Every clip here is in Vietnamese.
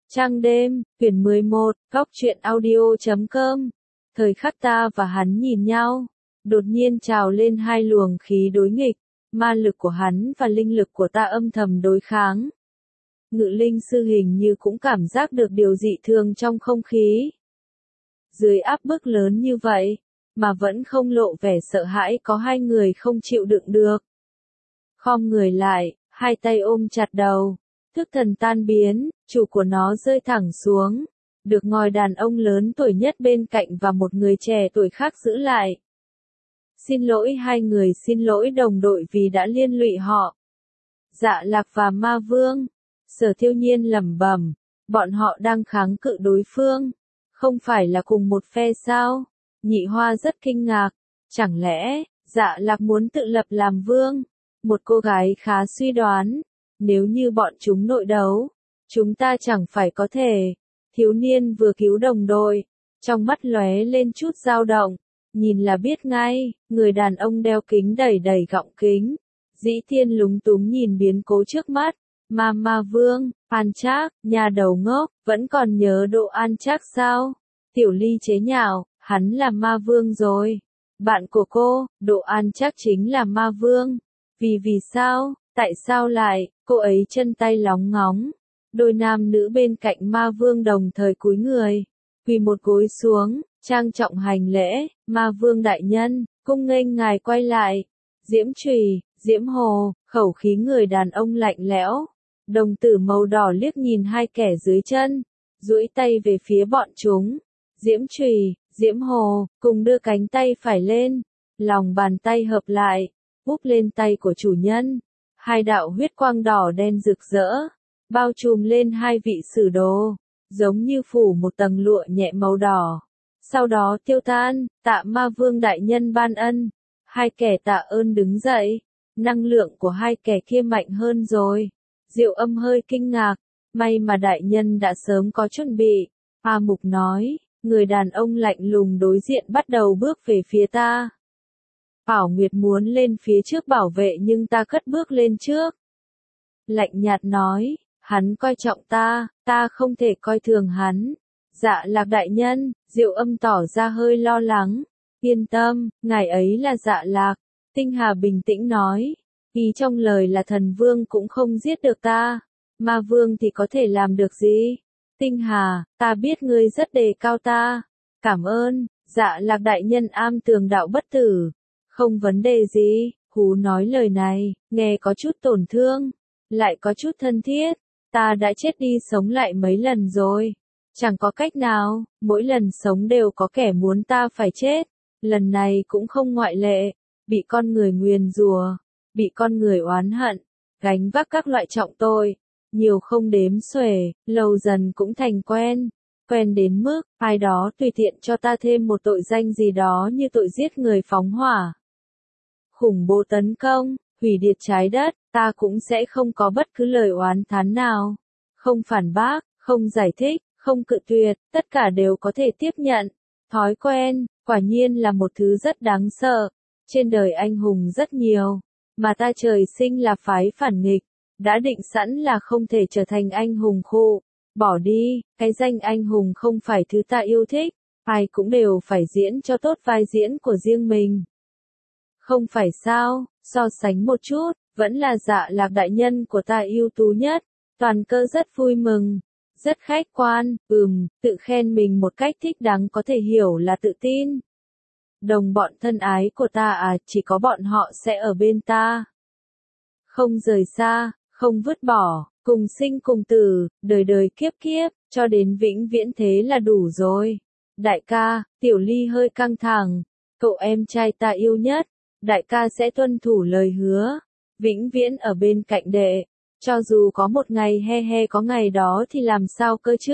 Trăng đêm, quyển 11, góc truyện audio.com. Thời khắc ta và hắn nhìn nhau, đột nhiên trào lên hai luồng khí đối nghịch, ma lực của hắn và linh lực của ta âm thầm đối kháng. Ngự linh sư hình như cũng cảm giác được điều dị thường trong không khí. Dưới áp bức lớn như vậy, mà vẫn không lộ vẻ sợ hãi, có hai người không chịu đựng được. Khom người lại, hai tay ôm chặt đầu. Thức thần tan biến, chủ của nó rơi thẳng xuống, được ngòi đàn ông lớn tuổi nhất bên cạnh và một người trẻ tuổi khác giữ lại. Xin lỗi hai người, xin lỗi đồng đội vì đã liên lụy họ. Dạ Lạc và Ma Vương, Sở Thiêu Nhiên lẩm bẩm, bọn họ đang kháng cự đối phương, không phải là cùng một phe sao? Nhị Hoa rất kinh ngạc, chẳng lẽ Dạ Lạc muốn tự lập làm vương? Một cô gái khá suy đoán. Nếu như bọn chúng nội đấu, chúng ta chẳng phải có thể. Thiếu niên vừa cứu đồng đội, trong mắt lóe lên chút dao động, nhìn là biết ngay, người đàn ông đeo kính đẩy đẩy gọng kính. Dĩ Thiên lúng túng nhìn biến cố trước mắt, Ma Vương, An Trác, nhà đầu ngốc, vẫn còn nhớ Độ An Trác sao? Tiểu Ly chế nhạo, hắn là Ma Vương rồi. Bạn của cô, Độ An Trác chính là Ma Vương. Vì sao? Tại sao lại, cô ấy chân tay lóng ngóng. Đôi nam nữ bên cạnh Ma Vương đồng thời cúi người, quỳ một gối xuống, trang trọng hành lễ. Ma Vương đại nhân, cung nghênh ngài quay lại. Diễm Trùy, Diễm Hồ, khẩu khí người đàn ông lạnh lẽo. Đồng tử màu đỏ liếc nhìn hai kẻ dưới chân, duỗi tay về phía bọn chúng. Diễm Trùy, Diễm Hồ, cùng đưa cánh tay phải lên, lòng bàn tay hợp lại, úp lên tay của chủ nhân. Hai đạo huyết quang đỏ đen rực rỡ, bao trùm lên hai vị sử đồ, giống như phủ một tầng lụa nhẹ màu đỏ. Sau đó tiêu tan, tạ Ma Vương đại nhân ban ân. Hai kẻ tạ ơn đứng dậy, năng lượng của hai kẻ kia mạnh hơn rồi. Diệu Âm hơi kinh ngạc, may mà đại nhân đã sớm có chuẩn bị. A Mục nói, người đàn ông lạnh lùng đối diện bắt đầu bước về phía ta. Bảo Nguyệt muốn lên phía trước bảo vệ nhưng ta cất bước lên trước. Lạnh nhạt nói, hắn coi trọng ta, ta không thể coi thường hắn. Dạ Lạc đại nhân, Diệu Âm tỏ ra hơi lo lắng. Yên tâm, ngài ấy là Dạ Lạc. Tinh Hà bình tĩnh nói, ý trong lời là thần vương cũng không giết được ta. Ma Vương thì có thể làm được gì? Tinh Hà, ta biết ngươi rất đề cao ta. Cảm ơn, Dạ Lạc đại nhân am tường đạo bất tử. Không vấn đề gì, Hú nói lời này, nghe có chút tổn thương, lại có chút thân thiết. Ta đã chết đi sống lại mấy lần rồi. Chẳng có cách nào, mỗi lần sống đều có kẻ muốn ta phải chết. Lần này cũng không ngoại lệ, bị con người nguyền rủa, bị con người oán hận, gánh vác các loại trọng tội. Nhiều không đếm xuể, lâu dần cũng thành quen. Quen đến mức, ai đó tùy tiện cho ta thêm một tội danh gì đó như tội giết người phóng hỏa, khủng bố tấn công, hủy diệt trái đất, ta cũng sẽ không có bất cứ lời oán thán nào. Không phản bác, không giải thích, không cự tuyệt, tất cả đều có thể tiếp nhận. Thói quen, quả nhiên là một thứ rất đáng sợ. Trên đời anh hùng rất nhiều, mà ta trời sinh là phái phản nghịch, đã định sẵn là không thể trở thành anh hùng khụ. Bỏ đi, cái danh anh hùng không phải thứ ta yêu thích, ai cũng đều phải diễn cho tốt vai diễn của riêng mình. Không phải sao, so sánh một chút, vẫn là Dạ Lạc đại nhân của ta ưu tú nhất. Toàn cơ rất vui mừng, rất khách quan, tự khen mình một cách thích đáng có thể hiểu là tự tin. Đồng bọn thân ái của ta à, chỉ có bọn họ sẽ ở bên ta. Không rời xa, không vứt bỏ, cùng sinh cùng tử, đời đời kiếp kiếp, cho đến vĩnh viễn thế là đủ rồi. Đại ca, Tiểu Ly hơi căng thẳng, cậu em trai ta yêu nhất. Đại ca sẽ tuân thủ lời hứa, vĩnh viễn ở bên cạnh đệ, cho dù có một ngày he có ngày đó thì làm sao cơ chứ?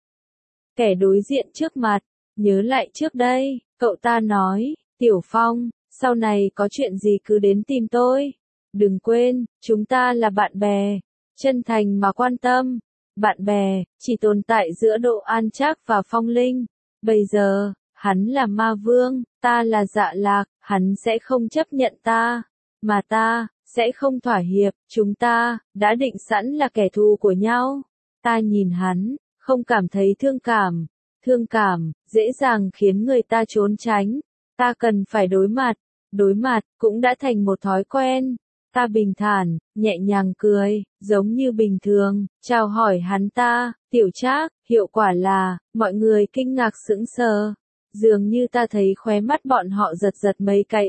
Kẻ đối diện trước mặt, nhớ lại trước đây, cậu ta nói, Tiểu Phong, sau này có chuyện gì cứ đến tìm tôi. Đừng quên, chúng ta là bạn bè, chân thành mà quan tâm. Bạn bè, chỉ tồn tại giữa Độ An Trác và Phong Linh. Bây giờ, hắn là Ma Vương, ta là Dạ Lạc, hắn sẽ không chấp nhận ta, mà ta sẽ không thỏa hiệp, chúng ta đã định sẵn là kẻ thù của nhau. Ta nhìn hắn, không cảm thấy thương cảm, dễ dàng khiến người ta trốn tránh. Ta cần phải đối mặt, cũng đã thành một thói quen. Ta bình thản, nhẹ nhàng cười, giống như bình thường, chào hỏi hắn ta, Tiểu Trác, hiệu quả là, mọi người kinh ngạc sững sờ. Dường như ta thấy khóe mắt bọn họ giật giật mấy cái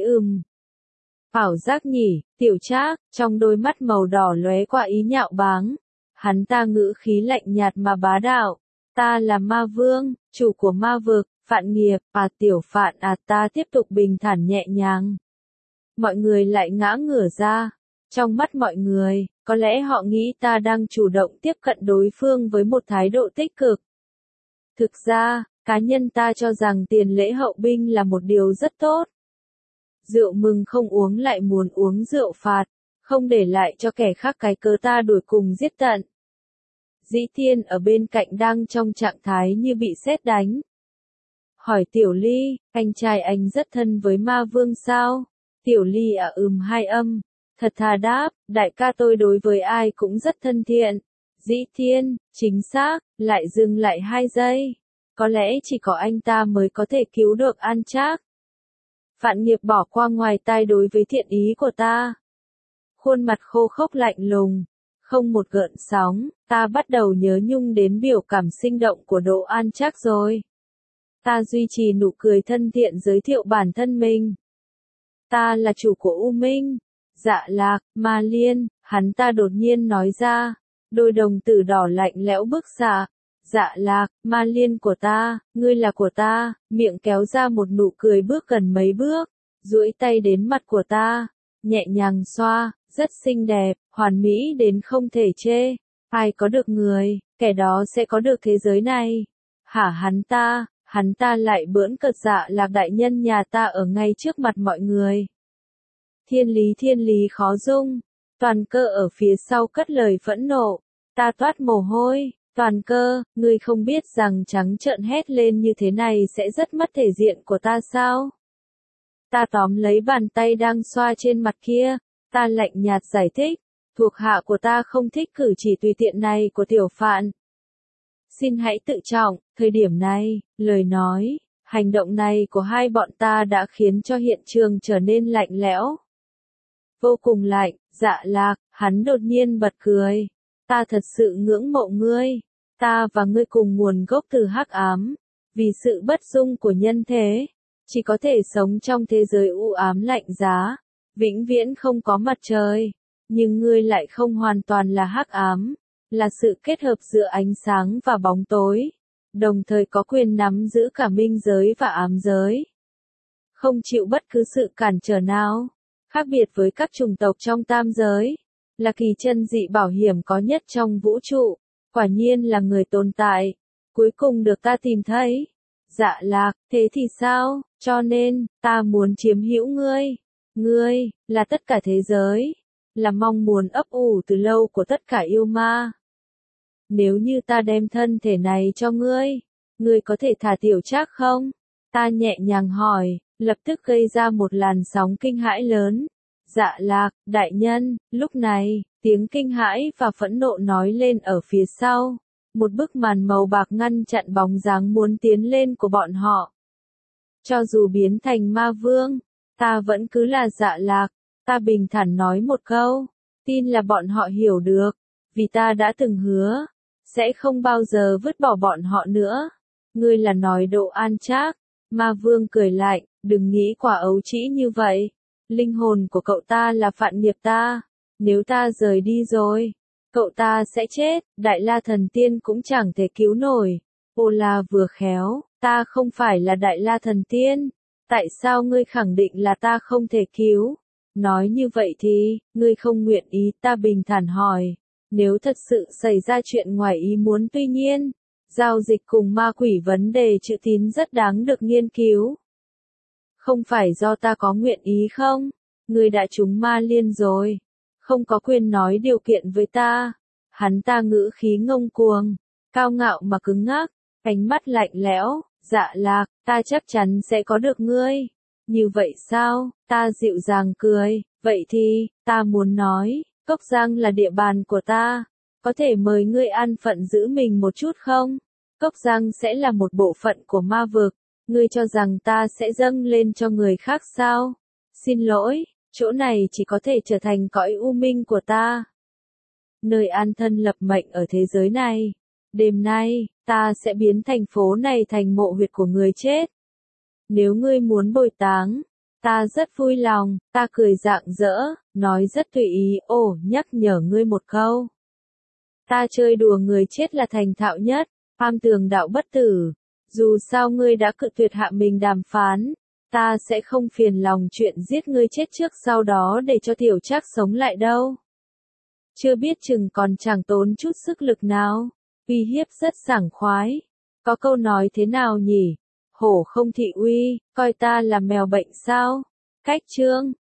ảo giác nhỉ, Tiểu Trác, trong đôi mắt màu đỏ lóe qua ý nhạo báng. Hắn ta ngữ khí lạnh nhạt mà bá đạo. Ta là ma vương, chủ của ma vực, Phạn Nghiệp, Tiểu Phạn ta tiếp tục bình thản nhẹ nhàng. Mọi người lại ngã ngửa ra. Trong mắt mọi người, có lẽ họ nghĩ ta đang chủ động tiếp cận đối phương với một thái độ tích cực. Thực ra, cá nhân ta cho rằng tiền lễ hậu binh là một điều rất tốt. Rượu mừng không uống lại muốn uống rượu phạt, không để lại cho kẻ khác cái cớ ta đuổi cùng giết tận. Dĩ Thiên ở bên cạnh đang trong trạng thái như bị sét đánh. Hỏi Tiểu Ly, anh trai anh rất thân với ma vương sao? Tiểu Ly hai âm. Thật thà đáp, đại ca tôi đối với ai cũng rất thân thiện. Dĩ Thiên, chính xác, lại dừng lại 2 giây. Có lẽ chỉ có anh ta mới có thể cứu được An Trác. Phạn Nghiệp bỏ qua ngoài tai đối với thiện ý của ta. Khuôn mặt khô khốc lạnh lùng, không một gợn sóng, ta bắt đầu nhớ nhung đến biểu cảm sinh động của Đỗ An Trác rồi. Ta duy trì nụ cười thân thiện giới thiệu bản thân mình. Ta là chủ của U Minh. Dạ Lạc, Ma Liên, hắn ta đột nhiên nói ra. Đôi đồng tử đỏ lạnh lẽo bức xạ. Dạ Lạc, Ma Liên của ta, ngươi là của ta, miệng kéo ra một nụ cười bước gần mấy bước, duỗi tay đến mặt của ta, nhẹ nhàng xoa, rất xinh đẹp, hoàn mỹ đến không thể chê. Ai có được người, kẻ đó sẽ có được thế giới này. Hả hắn ta lại bỡn cợt Dạ Lạc đại nhân nhà ta ở ngay trước mặt mọi người. Thiên lý khó dung. Toàn Cơ ở phía sau cất lời phẫn nộ. Ta toát mồ hôi. Toàn Cơ, ngươi không biết rằng trắng trợn hét lên như thế này sẽ rất mất thể diện của ta sao? Ta tóm lấy bàn tay đang xoa trên mặt kia. Ta lạnh nhạt giải thích. Thuộc hạ của ta không thích cử chỉ tùy tiện này của Tiểu Phạn. Xin hãy tự trọng, thời điểm này, lời nói, hành động này của hai bọn ta đã khiến cho hiện trường trở nên lạnh lẽo. Vô cùng lạnh, Dạ Lạc, hắn đột nhiên bật cười. Ta thật sự ngưỡng mộ ngươi. Ta và ngươi cùng nguồn gốc từ hắc ám. Vì sự bất dung của nhân thế, chỉ có thể sống trong thế giới u ám lạnh giá, vĩnh viễn không có mặt trời. Nhưng ngươi lại không hoàn toàn là hắc ám, là sự kết hợp giữa ánh sáng và bóng tối, đồng thời có quyền nắm giữ cả minh giới và ám giới. Không chịu bất cứ sự cản trở nào. Khác biệt với các chủng tộc trong tam giới, là kỳ chân dị bảo hiểm có nhất trong vũ trụ, quả nhiên là người tồn tại, cuối cùng được ta tìm thấy. Dạ Lạc, thế thì sao, cho nên, ta muốn chiếm hữu ngươi. Ngươi, là tất cả thế giới, là mong muốn ấp ủ từ lâu của tất cả yêu ma. Nếu như ta đem thân thể này cho ngươi, ngươi có thể thả Tiểu Trác không? Ta nhẹ nhàng hỏi, lập tức gây ra một làn sóng kinh hãi lớn. Dạ Lạc, đại nhân, lúc này, tiếng kinh hãi và phẫn nộ nói lên ở phía sau. Một bức màn màu bạc ngăn chặn bóng dáng muốn tiến lên của bọn họ. Cho dù biến thành ma vương, ta vẫn cứ là Dạ Lạc. Ta bình thản nói một câu, tin là bọn họ hiểu được, vì ta đã từng hứa, sẽ không bao giờ vứt bỏ bọn họ nữa. Ngươi là nói Đỗ An Trác. Ma vương cười lạnh, đừng nghĩ quả ấu trĩ như vậy. Linh hồn của cậu ta là Phạn Nghiệp ta. Nếu ta rời đi rồi, cậu ta sẽ chết, Đại La Thần Tiên cũng chẳng thể cứu nổi. Ô La vừa khéo, ta không phải là Đại La Thần Tiên. Tại sao ngươi khẳng định là ta không thể cứu? Nói như vậy thì, ngươi không nguyện ý, ta bình thản hỏi. Nếu thật sự xảy ra chuyện ngoài ý muốn, tuy nhiên, giao dịch cùng ma quỷ vấn đề chữ tín rất đáng được nghiên cứu. Không phải do ta có nguyện ý không? Ngươi đã trúng ma liên rồi. Không có quyền nói điều kiện với ta. Hắn ta ngữ khí ngông cuồng, cao ngạo mà cứng ngắc, ánh mắt lạnh lẽo. Dạ Lạc, ta chắc chắn sẽ có được ngươi. Như vậy sao? Ta dịu dàng cười. Vậy thì, ta muốn nói, Cốc Giang là địa bàn của ta. Có thể mời ngươi an phận giữ mình một chút không? Cốc Giang sẽ là một bộ phận của ma vực. Ngươi cho rằng ta sẽ dâng lên cho người khác sao? Xin lỗi, chỗ này chỉ có thể trở thành cõi u minh của ta. Nơi an thân lập mệnh ở thế giới này. Đêm nay, ta sẽ biến thành phố này thành mộ huyệt của người chết. Nếu ngươi muốn bồi táng, ta rất vui lòng, ta cười rạng rỡ, nói rất tùy ý, nhắc nhở ngươi một câu. Ta chơi đùa người chết là thành thạo nhất, am tường đạo bất tử. Dù sao ngươi đã cự tuyệt hạ mình đàm phán, ta sẽ không phiền lòng chuyện giết ngươi chết trước sau đó để cho tiểu trác sống lại đâu. Chưa biết chừng còn chẳng tốn chút sức lực nào, uy hiếp rất sảng khoái. Có câu nói thế nào nhỉ? Hổ không thị uy, coi ta là mèo bệnh sao? Cách chương